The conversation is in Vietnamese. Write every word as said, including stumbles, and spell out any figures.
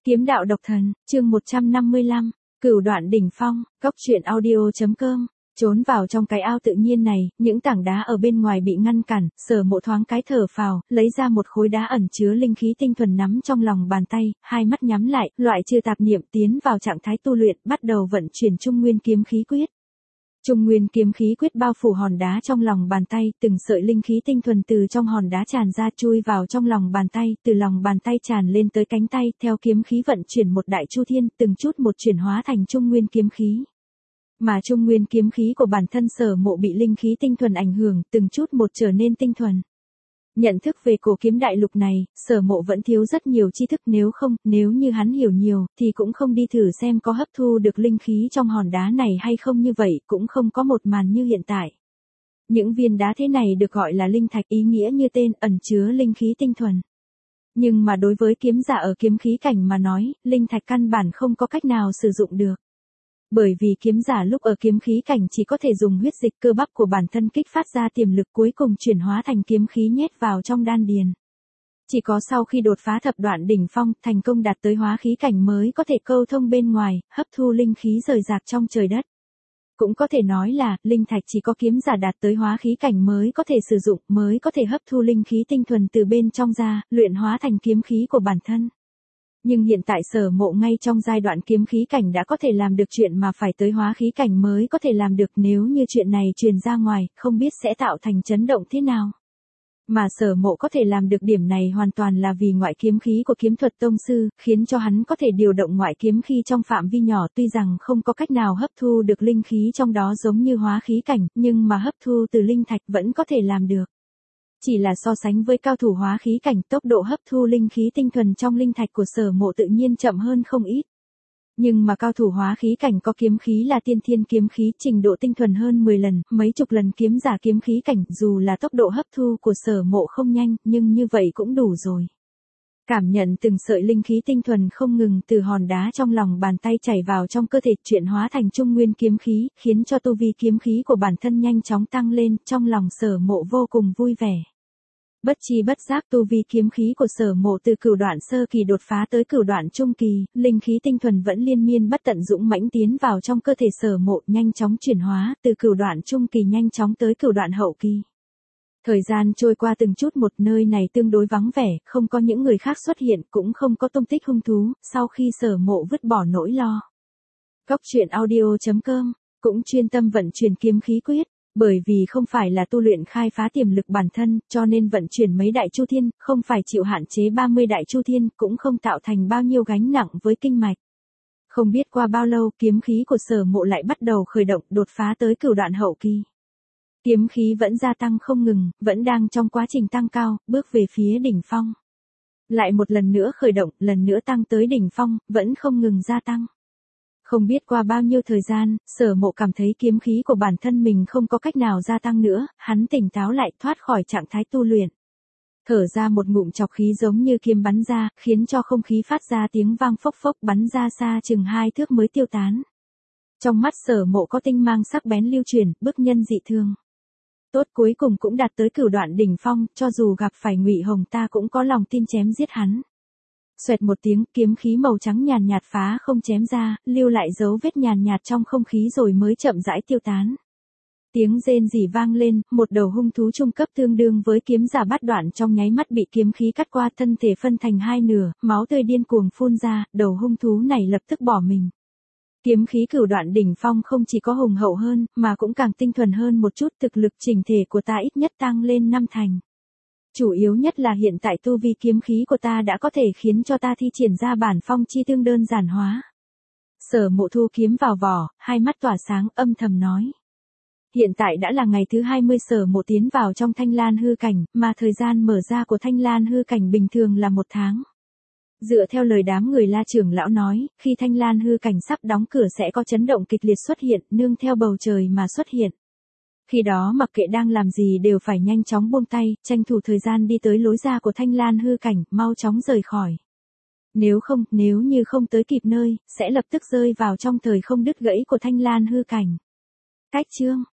Kiếm đạo độc thần, chương một trăm năm mươi lăm, Cửu đoạn đỉnh phong, cốc truyện audio chấm com. Trốn vào trong cái ao tự nhiên này, những tảng đá ở bên ngoài bị ngăn cản, Sở Mộ thoáng cái thở phào, lấy ra một khối đá ẩn chứa linh khí tinh thuần nắm trong lòng bàn tay, hai mắt nhắm lại, loại trừ tạp niệm tiến vào trạng thái tu luyện, bắt đầu vận chuyển Trung Nguyên kiếm khí quyết. Trung Nguyên kiếm khí quyết bao phủ hòn đá trong lòng bàn tay, từng sợi linh khí tinh thuần từ trong hòn đá tràn ra chui vào trong lòng bàn tay, từ lòng bàn tay tràn lên tới cánh tay, theo kiếm khí vận chuyển một đại chu thiên, từng chút một chuyển hóa thành Trung Nguyên kiếm khí. Mà Trung Nguyên kiếm khí của bản thân Sở Mộ bị linh khí tinh thuần ảnh hưởng, từng chút một trở nên tinh thuần. Nhận thức về cổ kiếm đại lục này, Sở Mộ vẫn thiếu rất nhiều tri thức, nếu không, nếu như hắn hiểu nhiều, thì cũng không đi thử xem có hấp thu được linh khí trong hòn đá này hay không, như vậy cũng không có một màn như hiện tại. Những viên đá thế này được gọi là linh thạch, ý nghĩa như tên, ẩn chứa linh khí tinh thuần. Nhưng mà đối với kiếm giả ở kiếm khí cảnh mà nói, linh thạch căn bản không có cách nào sử dụng được. Bởi vì kiếm giả lúc ở kiếm khí cảnh chỉ có thể dùng huyết dịch cơ bắp của bản thân kích phát ra tiềm lực, cuối cùng chuyển hóa thành kiếm khí nhét vào trong đan điền. Chỉ có sau khi đột phá thập đoạn đỉnh phong, thành công đạt tới hóa khí cảnh mới có thể câu thông bên ngoài, hấp thu linh khí rời rạc trong trời đất. Cũng có thể nói là, linh thạch chỉ có kiếm giả đạt tới hóa khí cảnh mới có thể sử dụng, mới có thể hấp thu linh khí tinh thuần từ bên trong ra, luyện hóa thành kiếm khí của bản thân. Nhưng hiện tại Sở Mộ ngay trong giai đoạn kiếm khí cảnh đã có thể làm được chuyện mà phải tới hóa khí cảnh mới có thể làm được, nếu như chuyện này truyền ra ngoài, không biết sẽ tạo thành chấn động thế nào. Mà Sở Mộ có thể làm được điểm này hoàn toàn là vì ngoại kiếm khí của kiếm thuật tông sư, khiến cho hắn có thể điều động ngoại kiếm khí trong phạm vi nhỏ, tuy rằng không có cách nào hấp thu được linh khí trong đó giống như hóa khí cảnh, nhưng mà hấp thu từ linh thạch vẫn có thể làm được. Chỉ là so sánh với cao thủ hóa khí cảnh, tốc độ hấp thu linh khí tinh thuần trong linh thạch của Sở Mộ tự nhiên chậm hơn không ít. Nhưng mà cao thủ hóa khí cảnh có kiếm khí là tiên thiên kiếm khí, trình độ tinh thuần hơn mười lần, mấy chục lần kiếm giả kiếm khí cảnh, dù là tốc độ hấp thu của Sở Mộ không nhanh, nhưng như vậy cũng đủ rồi. Cảm nhận từng sợi linh khí tinh thuần không ngừng từ hòn đá trong lòng bàn tay chảy vào trong cơ thể, chuyển hóa thành Trung Nguyên kiếm khí, khiến cho tu vi kiếm khí của bản thân nhanh chóng tăng lên, trong lòng Sở Mộ vô cùng vui vẻ. Bất chi bất giác tu vi kiếm khí của Sở Mộ từ cửu đoạn sơ kỳ đột phá tới cửu đoạn trung kỳ, linh khí tinh thuần vẫn liên miên bất tận dũng mãnh tiến vào trong cơ thể Sở Mộ, nhanh chóng chuyển hóa, từ cửu đoạn trung kỳ nhanh chóng tới cửu đoạn hậu kỳ. Thời gian trôi qua từng chút một, nơi này tương đối vắng vẻ, không có những người khác xuất hiện, cũng không có tung tích hung thú, sau khi Sở Mộ vứt bỏ nỗi lo. Cốc truyện audio chấm com, cũng chuyên tâm vận chuyển kiếm khí quyết. Bởi vì không phải là tu luyện khai phá tiềm lực bản thân, cho nên vận chuyển mấy đại chu thiên, không phải chịu hạn chế ba mươi đại chu thiên, cũng không tạo thành bao nhiêu gánh nặng với kinh mạch. Không biết qua bao lâu, kiếm khí của Sở Mộ lại bắt đầu khởi động, đột phá tới cửu đoạn hậu kỳ. Kiếm khí vẫn gia tăng không ngừng, vẫn đang trong quá trình tăng cao, bước về phía đỉnh phong. Lại một lần nữa khởi động, lần nữa tăng tới đỉnh phong, vẫn không ngừng gia tăng. Không biết qua bao nhiêu thời gian, Sở Mộ cảm thấy kiếm khí của bản thân mình không có cách nào gia tăng nữa, hắn tỉnh táo lại, thoát khỏi trạng thái tu luyện. Thở ra một ngụm trọc khí giống như kiếm bắn ra, khiến cho không khí phát ra tiếng vang phốc phốc, bắn ra xa chừng hai thước mới tiêu tán. Trong mắt Sở Mộ có tinh mang sắc bén lưu truyền, bức nhân dị thương. Tốt, cuối cùng cũng đạt tới cửu đoạn đỉnh phong, cho dù gặp phải Ngụy Hồng ta cũng có lòng tin chém giết hắn. Xoẹt một tiếng, kiếm khí màu trắng nhàn nhạt phá không chém ra, lưu lại dấu vết nhàn nhạt trong không khí rồi mới chậm rãi tiêu tán. Tiếng rên rỉ vang lên, một đầu hung thú trung cấp tương đương với kiếm giả bát đoạn trong nháy mắt bị kiếm khí cắt qua, thân thể phân thành hai nửa, máu tươi điên cuồng phun ra, đầu hung thú này lập tức bỏ mình. Kiếm khí cửu đoạn đỉnh phong không chỉ có hùng hậu hơn, mà cũng càng tinh thuần hơn một chút, thực lực chỉnh thể của ta ít nhất tăng lên năm thành. Chủ yếu nhất là hiện tại tu vi kiếm khí của ta đã có thể khiến cho ta thi triển ra bản phong chi tương đơn giản hóa. Sở Mộ thu kiếm vào vỏ, hai mắt tỏa sáng, âm thầm nói. Hiện tại đã là ngày thứ hai mươi Sở Mộ tiến vào trong Thanh Lan hư cảnh, mà thời gian mở ra của Thanh Lan hư cảnh bình thường là một tháng. Dựa theo lời đám người La trưởng lão nói, khi Thanh Lan hư cảnh sắp đóng cửa sẽ có chấn động kịch liệt xuất hiện, nương theo bầu trời mà xuất hiện. Khi đó mặc kệ đang làm gì đều phải nhanh chóng buông tay, tranh thủ thời gian đi tới lối ra của Thanh Lan hư cảnh, mau chóng rời khỏi. Nếu không, nếu như không tới kịp nơi, sẽ lập tức rơi vào trong thời không đứt gãy của Thanh Lan hư cảnh. Cách chương